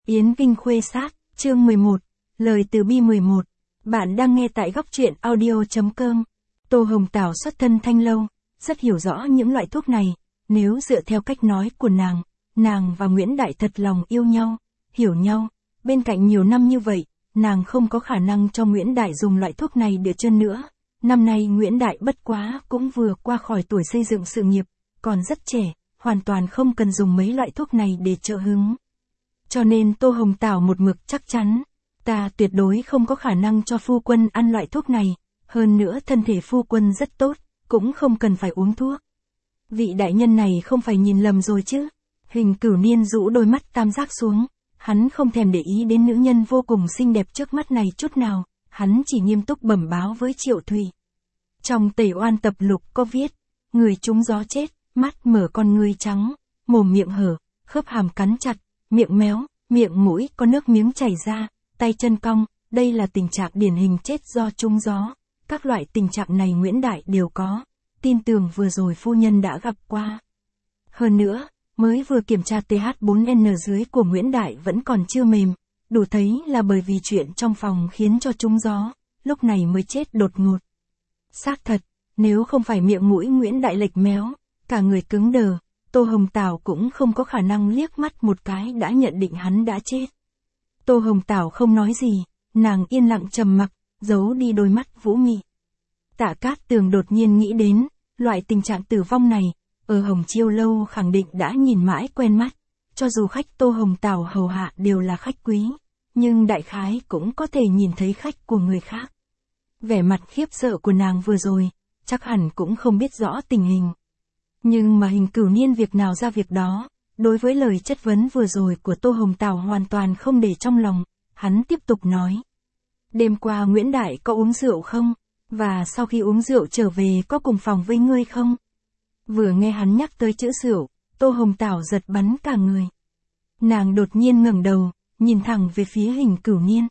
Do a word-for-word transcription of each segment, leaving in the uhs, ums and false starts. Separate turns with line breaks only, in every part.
Yến Kinh Khuê Sát, chương mười một, lời từ bi mười một. Bạn đang nghe tại góc truyện audio.com. Tô Hồng Tảo xuất thân Thanh Lâu, rất hiểu rõ những loại thuốc này. Nếu dựa theo cách nói của nàng, nàng và Nguyễn Đại thật lòng yêu nhau, hiểu nhau. Bên cạnh nhiều năm như vậy, nàng không có khả năng cho Nguyễn Đại dùng loại thuốc này được chân nữa. Năm nay Nguyễn Đại bất quá cũng vừa qua khỏi tuổi xây dựng sự nghiệp, còn rất trẻ, hoàn toàn không cần dùng mấy loại thuốc này để trợ hứng. Cho nên Tô Hồng Tảo một mực chắc chắn, ta tuyệt đối không có khả năng cho phu quân ăn loại thuốc này, hơn nữa thân thể phu quân rất tốt, cũng không cần phải uống thuốc. Vị đại nhân này không phải nhìn lầm rồi chứ? Hình Cửu Niên rũ đôi mắt tam giác xuống, hắn không thèm để ý đến nữ nhân vô cùng xinh đẹp trước mắt này chút nào, hắn chỉ nghiêm túc bẩm báo với Triệu Thùy. Trong Tẩy Oan tập lục có viết, người trúng gió chết, mắt mở con ngươi trắng, mồm miệng hở, khớp hàm cắn chặt, miệng méo, miệng mũi có nước miếng chảy ra, tay chân cong, đây là tình trạng điển hình chết do trúng gió. Các loại tình trạng này Nguyễn Đại đều có, tin tưởng vừa rồi phu nhân đã gặp qua. Hơn nữa, mới vừa kiểm tra tê hát bốn en dưới của Nguyễn Đại vẫn còn chưa mềm, đủ thấy là bởi vì chuyện trong phòng khiến cho trúng gió, lúc này mới chết đột ngột. Xác thật, nếu không phải miệng mũi Nguyễn Đại lệch méo, cả người cứng đờ, Tô Hồng Tảo cũng không có khả năng liếc mắt một cái đã nhận định hắn đã chết. Tô Hồng Tảo không nói gì, nàng yên lặng trầm mặc, giấu đi đôi mắt vũ mị. Tạ Cát Tường đột nhiên nghĩ đến, loại tình trạng tử vong này, ở Hồng Chiêu Lâu khẳng định đã nhìn mãi quen mắt, cho dù khách Tô Hồng Tảo hầu hạ đều là khách quý, nhưng đại khái cũng có thể nhìn thấy khách của người khác. Vẻ mặt khiếp sợ của nàng vừa rồi, chắc hẳn cũng không biết rõ tình hình. Nhưng mà Hình Cửu Niên việc nào ra việc đó, đối với lời chất vấn vừa rồi của Tô Hồng Tảo hoàn toàn không để trong lòng, hắn tiếp tục nói. Đêm qua Nguyễn Đại có uống rượu không? Và sau khi uống rượu trở về có cùng phòng với ngươi không? Vừa nghe hắn nhắc tới chữ rượu, Tô Hồng Tảo giật bắn cả người. Nàng đột nhiên ngẩng đầu, nhìn thẳng về phía Hình Cửu Niên.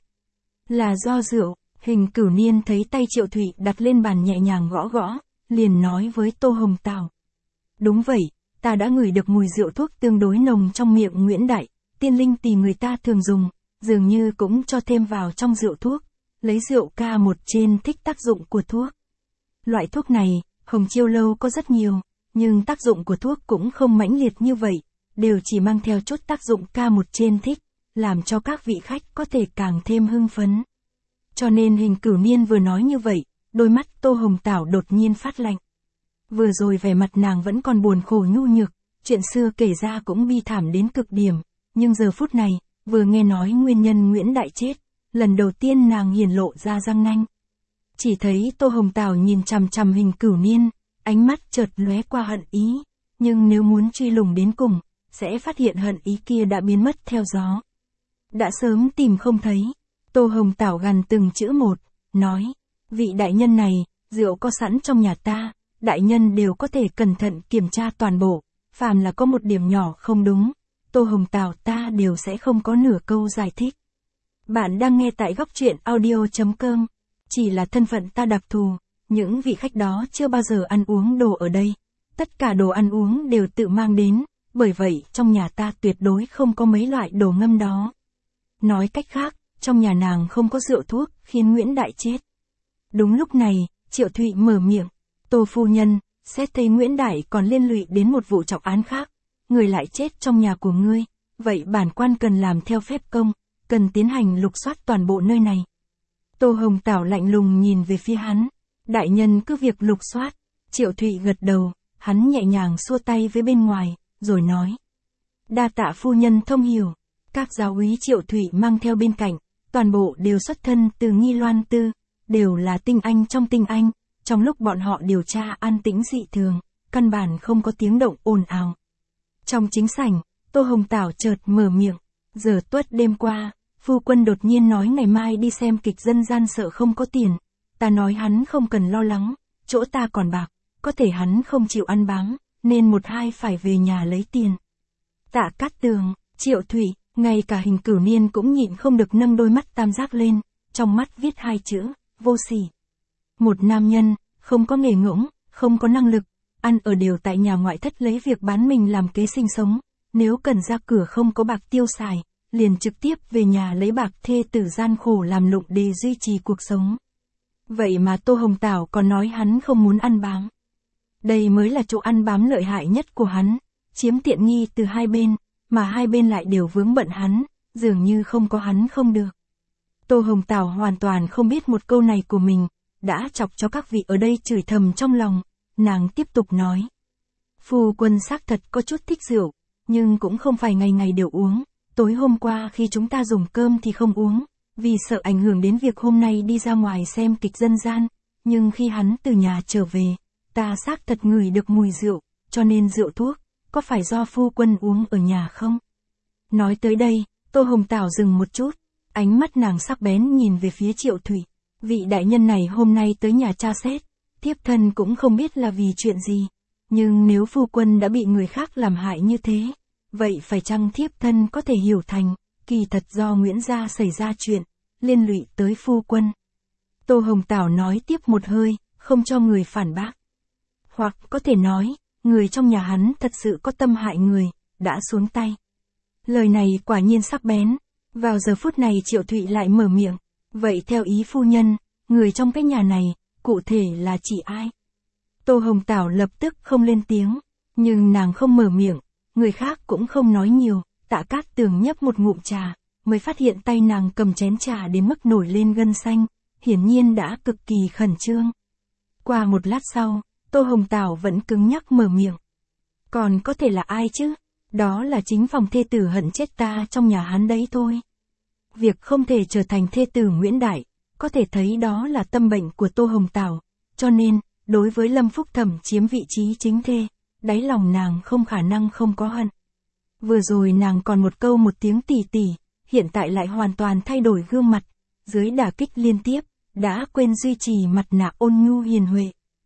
Là do rượu, Hình Cửu Niên thấy tay Triệu Thụy đặt lên bàn nhẹ nhàng gõ gõ, liền nói với Tô Hồng Tảo. Đúng vậy, ta đã ngửi được mùi rượu thuốc tương đối nồng trong miệng Nguyễn Đại, tiên linh tỳ người ta thường dùng, dường như cũng cho thêm vào trong rượu thuốc, lấy rượu ca một trên thích tác dụng của thuốc. Loại thuốc này, Hồng Chiêu Lâu có rất nhiều, nhưng tác dụng của thuốc cũng không mãnh liệt như vậy, đều chỉ mang theo chút tác dụng ca một trên thích, làm cho các vị khách có thể càng thêm hưng phấn. Cho nên Hình Cửu Niên vừa nói như vậy, đôi mắt Tô Hồng Tảo đột nhiên phát lạnh. Vừa rồi vẻ mặt nàng vẫn còn buồn khổ nhu nhược, chuyện xưa kể ra cũng bi thảm đến cực điểm, nhưng giờ phút này, vừa nghe nói nguyên nhân Nguyễn Đại chết, lần đầu tiên nàng hiển lộ ra răng nanh. Chỉ thấy Tô Hồng Tảo nhìn chằm chằm Hình Cửu Niên, ánh mắt chợt lóe qua hận ý, nhưng nếu muốn truy lùng đến cùng, sẽ phát hiện hận ý kia đã biến mất theo gió. Đã sớm tìm không thấy, Tô Hồng Tảo gằn từng chữ một, nói, vị đại nhân này, rượu có sẵn trong nhà ta. Đại nhân đều có thể cẩn thận kiểm tra toàn bộ, phàm là có một điểm nhỏ không đúng, Tô Hồng Tảo ta đều sẽ không có nửa câu giải thích. Bạn đang nghe tại góc truyện audio.com, chỉ là thân phận ta đặc thù, những vị khách đó chưa bao giờ ăn uống đồ ở đây, tất cả đồ ăn uống đều tự mang đến, bởi vậy trong nhà ta tuyệt đối không có mấy loại đồ ngâm đó. Nói cách khác, trong nhà nàng không có rượu thuốc khiến Nguyễn Đại chết. Đúng lúc này, Triệu Thụy mở miệng. Tô phu nhân, xét thấy Nguyễn Đại còn liên lụy đến một vụ trọng án khác, người lại chết trong nhà của ngươi, vậy bản quan cần làm theo phép công, cần tiến hành lục soát toàn bộ nơi này. Tô Hồng Tảo lạnh lùng nhìn về phía hắn, đại nhân cứ việc lục soát. Triệu Thụy gật đầu, hắn nhẹ nhàng xua tay với bên ngoài, rồi nói. Đa tạ phu nhân thông hiểu, các giáo úy Triệu Thụy mang theo bên cạnh, toàn bộ đều xuất thân từ Nghi Loan Tư, đều là tinh anh trong tinh anh. Trong lúc bọn họ điều tra an tĩnh dị thường, căn bản không có tiếng động ồn ào. Trong chính sảnh, Tô Hồng Tảo chợt mở miệng, giờ tuất đêm qua, phu quân đột nhiên nói ngày mai đi xem kịch dân gian sợ không có tiền, ta nói hắn không cần lo lắng, chỗ ta còn bạc, có thể hắn không chịu ăn bám, nên một hai phải về nhà lấy tiền. Tạ Cát Tường, Triệu Thụy, ngay cả Hình Cửu Niên cũng nhịn không được nâng đôi mắt tam giác lên, trong mắt viết hai chữ, vô sỉ. Một nam nhân, không có nghề ngỗng, không có năng lực, ăn ở đều tại nhà ngoại thất lấy việc bán mình làm kế sinh sống, nếu cần ra cửa không có bạc tiêu xài, liền trực tiếp về nhà lấy bạc thê tử gian khổ làm lụng để duy trì cuộc sống. Vậy mà Tô Hồng Tảo còn nói hắn không muốn ăn bám. Đây mới là chỗ ăn bám lợi hại nhất của hắn, chiếm tiện nghi từ hai bên, mà hai bên lại đều vướng bận hắn, dường như không có hắn không được. Tô Hồng Tảo hoàn toàn không biết một câu này của mình, đã chọc cho các vị ở đây chửi thầm trong lòng, nàng tiếp tục nói. Phu quân xác thật có chút thích rượu, nhưng cũng không phải ngày ngày đều uống, tối hôm qua khi chúng ta dùng cơm thì không uống, vì sợ ảnh hưởng đến việc hôm nay đi ra ngoài xem kịch dân gian, nhưng khi hắn từ nhà trở về, ta xác thật ngửi được mùi rượu, cho nên rượu thuốc, có phải do phu quân uống ở nhà không? Nói tới đây, Tô Hồng Tảo dừng một chút, ánh mắt nàng sắc bén nhìn về phía Triệu Thủy, vị đại nhân này hôm nay tới nhà tra xét, thiếp thân cũng không biết là vì chuyện gì, nhưng nếu phu quân đã bị người khác làm hại như thế, vậy phải chăng thiếp thân có thể hiểu thành, kỳ thật do Nguyễn gia xảy ra chuyện, liên lụy tới phu quân. Tô Hồng Tảo nói tiếp một hơi, không cho người phản bác. Hoặc có thể nói, người trong nhà hắn thật sự có tâm hại người, đã xuống tay. Lời này quả nhiên sắc bén. Vào giờ phút này Triệu Thụy lại mở miệng. Vậy theo ý phu nhân, người trong cái nhà này, cụ thể là chỉ ai? Tô Hồng Tảo lập tức không lên tiếng, nhưng nàng không mở miệng, người khác cũng không nói nhiều, Tạ Cát Tường nhấp một ngụm trà, mới phát hiện tay nàng cầm chén trà đến mức nổi lên gân xanh, hiển nhiên đã cực kỳ khẩn trương. Qua một lát sau, Tô Hồng Tảo vẫn cứng nhắc mở miệng. Còn có thể là ai chứ? Đó là chính phòng thê tử hận chết ta trong nhà hắn đấy thôi. Việc không thể trở thành thê tử Nguyễn Đại, có thể thấy đó là tâm bệnh của Tô Hồng Tảo, cho nên, đối với Lâm Phúc Thẩm chiếm vị trí chính thê, đáy lòng nàng không khả năng không có hận. Vừa rồi nàng còn một câu một tiếng tỉ tỉ, hiện tại lại hoàn toàn thay đổi gương mặt, dưới đả kích liên tiếp, đã quên duy trì mặt nạ ôn nhu hiền huệ.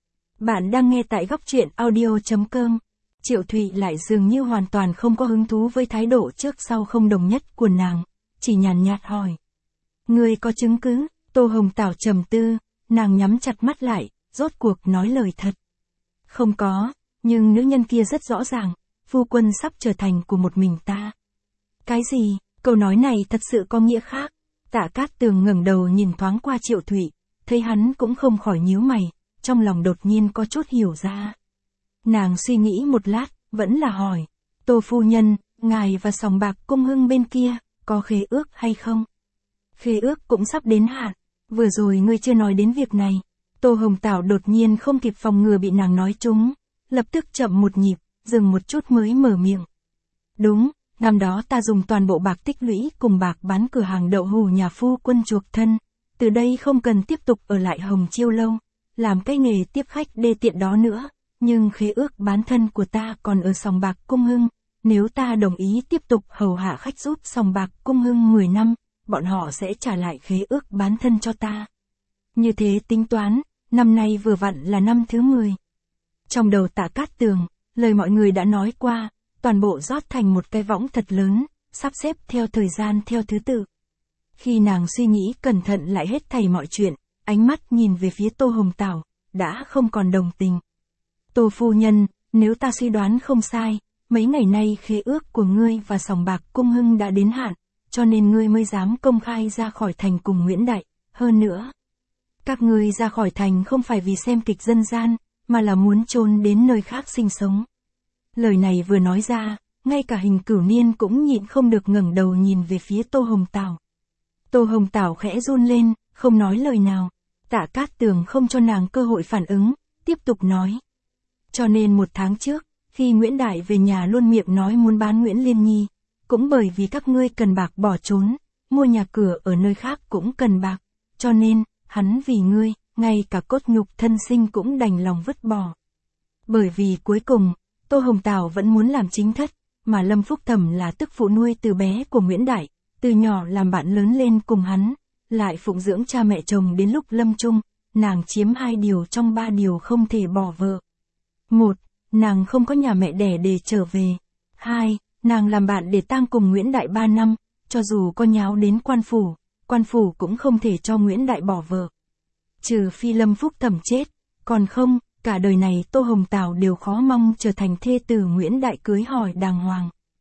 Bạn đang nghe tại góc truyện audio chấm com. Triệu Thụy lại dường như hoàn toàn không có hứng thú với thái độ trước sau không đồng nhất của nàng, chỉ nhàn nhạt hỏi. Ngươi có chứng cứ? Tô Hồng Tảo trầm tư, nàng nhắm chặt mắt lại, rốt cuộc nói lời thật. Không có, nhưng nữ nhân kia rất rõ ràng, phu quân sắp trở thành của một mình ta. Cái gì? Câu nói này thật sự có nghĩa khác. Tạ Cát Tường ngẩng đầu nhìn thoáng qua Triệu Thụy, thấy hắn cũng không khỏi nhíu mày, trong lòng đột nhiên có chút hiểu ra. Nàng suy nghĩ một lát, vẫn là hỏi, Tô phu nhân, ngài và sòng bạc Cung Hưng bên kia, có khế ước hay không? Khế ước cũng sắp đến hạn, vừa rồi ngươi chưa nói đến việc này. Tô Hồng Tảo đột nhiên không kịp phòng ngừa bị nàng nói trúng, lập tức chậm một nhịp, dừng một chút mới mở miệng. Đúng, năm đó ta dùng toàn bộ bạc tích lũy cùng bạc bán cửa hàng đậu hủ nhà phu quân chuộc thân, từ đây không cần tiếp tục ở lại Hồng Chiêu lâu, làm cái nghề tiếp khách đê tiện đó nữa. Nhưng khế ước bán thân của ta còn ở sòng bạc Cung Hưng, nếu ta đồng ý tiếp tục hầu hạ khách giúp sòng bạc Cung Hưng mười năm, bọn họ sẽ trả lại khế ước bán thân cho ta. Như thế tính toán, năm nay vừa vặn là năm thứ mười. Trong đầu Tạ Cát Tường, lời mọi người đã nói qua, toàn bộ rót thành một cái võng thật lớn, sắp xếp theo thời gian theo thứ tự. Khi nàng suy nghĩ cẩn thận lại hết thảy mọi chuyện, ánh mắt nhìn về phía Tô Hồng Tảo, đã không còn đồng tình. Tô phu nhân, nếu ta suy đoán không sai, mấy ngày nay khế ước của ngươi và sòng bạc Cung Hưng đã đến hạn, cho nên ngươi mới dám công khai ra khỏi thành cùng Nguyễn Đại, hơn nữa. Các ngươi ra khỏi thành không phải vì xem kịch dân gian, mà là muốn trốn đến nơi khác sinh sống. Lời này vừa nói ra, ngay cả Hình Cửu Niên cũng nhịn không được ngẩng đầu nhìn về phía Tô Hồng Tảo. Tô Hồng Tảo khẽ run lên, không nói lời nào. Tạ Cát Tường không cho nàng cơ hội phản ứng, tiếp tục nói. Cho nên một tháng trước, khi Nguyễn Đại về nhà luôn miệng nói muốn bán Nguyễn Liên Nhi, cũng bởi vì các ngươi cần bạc bỏ trốn, mua nhà cửa ở nơi khác cũng cần bạc, cho nên, hắn vì ngươi, ngay cả cốt nhục thân sinh cũng đành lòng vứt bỏ. Bởi vì cuối cùng, Tô Hồng Tảo vẫn muốn làm chính thất, mà Lâm Phúc Thẩm là tức phụ nuôi từ bé của Nguyễn Đại, từ nhỏ làm bạn lớn lên cùng hắn, lại phụng dưỡng cha mẹ chồng đến lúc lâm chung, nàng chiếm hai điều trong ba điều không thể bỏ vợ. Một, nàng không có nhà mẹ đẻ để trở về. Hai, nàng làm bạn để tang cùng Nguyễn Đại ba năm, cho dù có nháo đến quan phủ, quan phủ cũng không thể cho Nguyễn Đại bỏ vợ. Trừ phi Lâm Phúc Thẩm chết, còn không, cả đời này Tô Hồng Tảo đều khó mong trở thành thê tử Nguyễn Đại cưới hỏi đàng hoàng.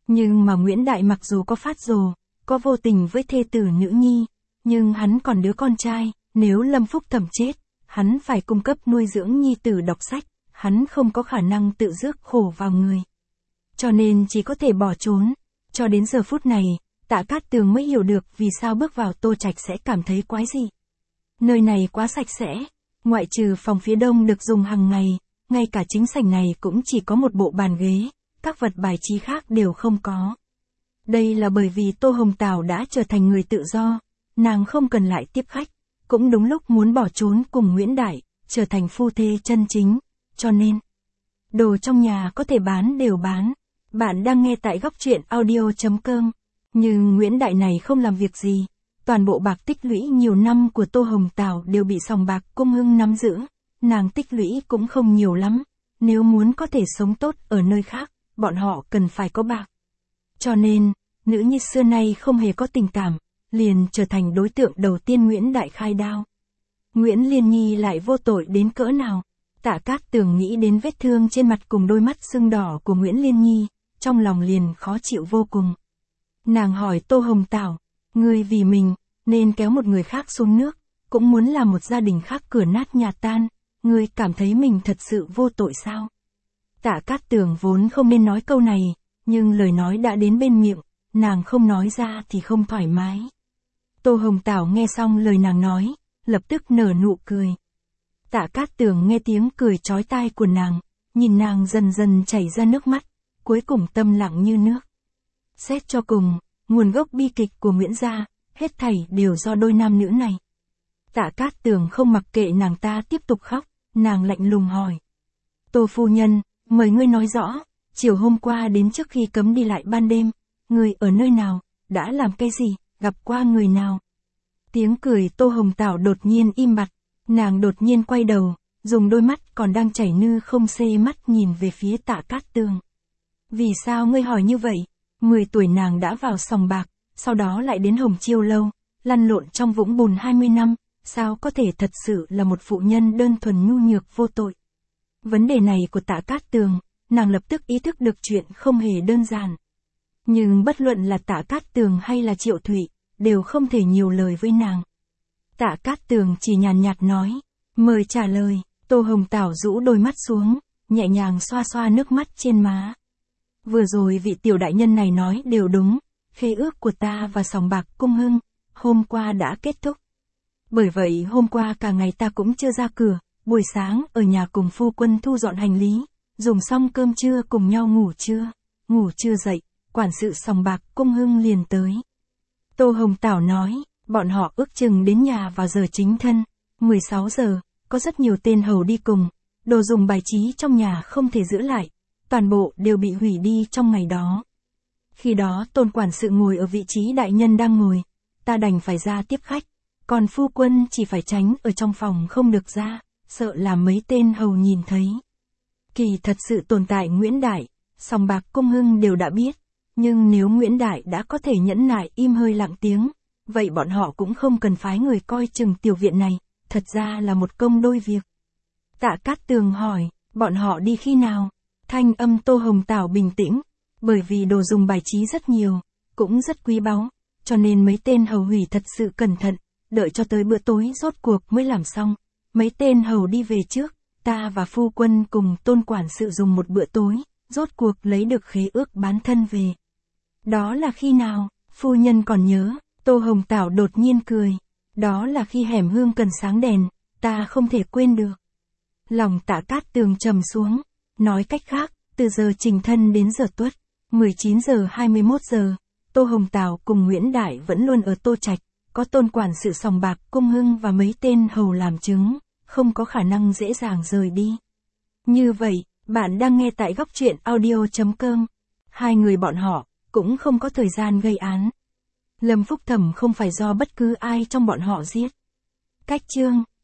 Nhưng mà Nguyễn Đại mặc dù có phát rồ, có vô tình với thê tử nữ nhi, nhưng hắn còn đứa con trai, nếu Lâm Phúc Thẩm chết, hắn phải cung cấp nuôi dưỡng nhi tử đọc sách, hắn không có khả năng tự rước khổ vào người. Cho nên chỉ có thể bỏ trốn. Cho đến giờ phút này, Tạ Cát Tường mới hiểu được vì sao bước vào Tô Trạch sẽ cảm thấy quái dị. Nơi này quá sạch sẽ, ngoại trừ phòng phía đông được dùng hàng ngày, ngay cả chính sảnh này cũng chỉ có một bộ bàn ghế, các vật bài trí khác đều không có. Đây là bởi vì Tô Hồng Tảo đã trở thành người tự do, nàng không cần lại tiếp khách, cũng đúng lúc muốn bỏ trốn cùng Nguyễn Đại, trở thành phu thê chân chính, cho nên đồ trong nhà có thể bán đều bán. Bạn đang nghe tại góc truyện audio chấm com. Nhưng Nguyễn Đại này không làm việc gì, toàn bộ bạc tích lũy nhiều năm của Tô Hồng Tảo đều bị sòng bạc Cung Hưng nắm giữ, nàng tích lũy cũng không nhiều lắm, nếu muốn có thể sống tốt ở nơi khác, bọn họ cần phải có bạc. Cho nên, nữ nhi xưa nay không hề có tình cảm, liền trở thành đối tượng đầu tiên Nguyễn Đại khai đao. Nguyễn Liên Nhi lại vô tội đến cỡ nào? Tạ Cát Tường nghĩ đến vết thương trên mặt cùng đôi mắt sưng đỏ của Nguyễn Liên Nhi, trong lòng liền khó chịu vô cùng. Nàng hỏi Tô Hồng Tảo, ngươi vì mình, nên kéo một người khác xuống nước, cũng muốn làm một gia đình khác cửa nát nhà tan, ngươi cảm thấy mình thật sự vô tội sao? Tạ Cát Tường vốn không nên nói câu này, nhưng lời nói đã đến bên miệng, nàng không nói ra thì không thoải mái. Tô Hồng Tảo nghe xong lời nàng nói, lập tức nở nụ cười. Tạ Cát Tường nghe tiếng cười chói tai của nàng, nhìn nàng dần dần chảy ra nước mắt, cuối cùng tâm lặng như nước. Xét cho cùng, nguồn gốc bi kịch của Nguyễn gia, hết thảy đều do đôi nam nữ này. Tạ Cát Tường không mặc kệ nàng ta tiếp tục khóc, nàng lạnh lùng hỏi. Tô phu nhân, mời ngươi nói rõ, chiều hôm qua đến trước khi cấm đi lại ban đêm, ngươi ở nơi nào, đã làm cái gì, gặp qua người nào? Tiếng cười Tô Hồng Tảo đột nhiên im bặt, nàng đột nhiên quay đầu, dùng đôi mắt còn đang chảy nư không xê mắt nhìn về phía Tạ Cát Tường. Vì sao ngươi hỏi như vậy? mười tuổi nàng đã vào sòng bạc, sau đó lại đến Hồng Chiêu Lâu, lăn lộn trong vũng bùn hai mươi năm, sao có thể thật sự là một phụ nhân đơn thuần nhu nhược vô tội? Vấn đề này của Tạ Cát Tường, nàng lập tức ý thức được chuyện không hề đơn giản. Nhưng bất luận là Tạ Cát Tường hay là Triệu Thụy, đều không thể nhiều lời với nàng. Tạ Cát Tường chỉ nhàn nhạt nói, mời trả lời. Tô Hồng Tảo rũ đôi mắt xuống, nhẹ nhàng xoa xoa nước mắt trên má. Vừa rồi vị tiểu đại nhân này nói đều đúng, khế ước của ta và sòng bạc Cung Hưng, hôm qua đã kết thúc. Bởi vậy hôm qua cả ngày ta cũng chưa ra cửa, buổi sáng ở nhà cùng phu quân thu dọn hành lý, dùng xong cơm trưa cùng nhau ngủ trưa, ngủ trưa dậy, quản sự sòng bạc Cung Hưng liền tới. Tô Hồng Tảo nói, bọn họ ước chừng đến nhà vào giờ chính thân, mười sáu giờ, có rất nhiều tên hầu đi cùng, đồ dùng bài trí trong nhà không thể giữ lại, toàn bộ đều bị hủy đi trong ngày đó. Khi đó Tôn quản sự ngồi ở vị trí đại nhân đang ngồi, ta đành phải ra tiếp khách, còn phu quân chỉ phải tránh ở trong phòng không được ra, sợ làm mấy tên hầu nhìn thấy. Kỳ thật sự tồn tại Nguyễn Đại, sòng bạc Cung Hưng đều đã biết, nhưng nếu Nguyễn Đại đã có thể nhẫn nại im hơi lặng tiếng, vậy bọn họ cũng không cần phái người coi chừng tiểu viện này, thật ra là một công đôi việc. Tạ Cát Tường hỏi, bọn họ đi khi nào? Thanh âm Tô Hồng Tảo bình tĩnh, bởi vì đồ dùng bài trí rất nhiều, cũng rất quý báu, cho nên mấy tên hầu hủy thật sự cẩn thận, đợi cho tới bữa tối rốt cuộc mới làm xong. Mấy tên hầu đi về trước, ta và phu quân cùng Tôn quản sự dùng một bữa tối, rốt cuộc lấy được khế ước bán thân về. Đó là khi nào? Phu nhân còn nhớ? Tô Hồng Tảo đột nhiên cười. Đó là khi hẻm hương cần sáng đèn, ta không thể quên được. Lòng Tạ Cát Tường trầm xuống, nói cách khác, từ giờ trình thân đến giờ tuất, mười chín giờ hai mươi mốt giờ, Tô Hồng Tảo cùng Nguyễn Đại vẫn luôn ở Tô Trạch, có Tôn quản sự sòng bạc Cung Hưng và mấy tên hầu làm chứng, không có khả năng dễ dàng rời đi. Như vậy, bạn đang nghe tại góc truyện audio chấm com. Hai người bọn họ cũng không có thời gian gây án. Lâm Phúc Thẩm không phải do bất cứ ai trong bọn họ giết. Cách chương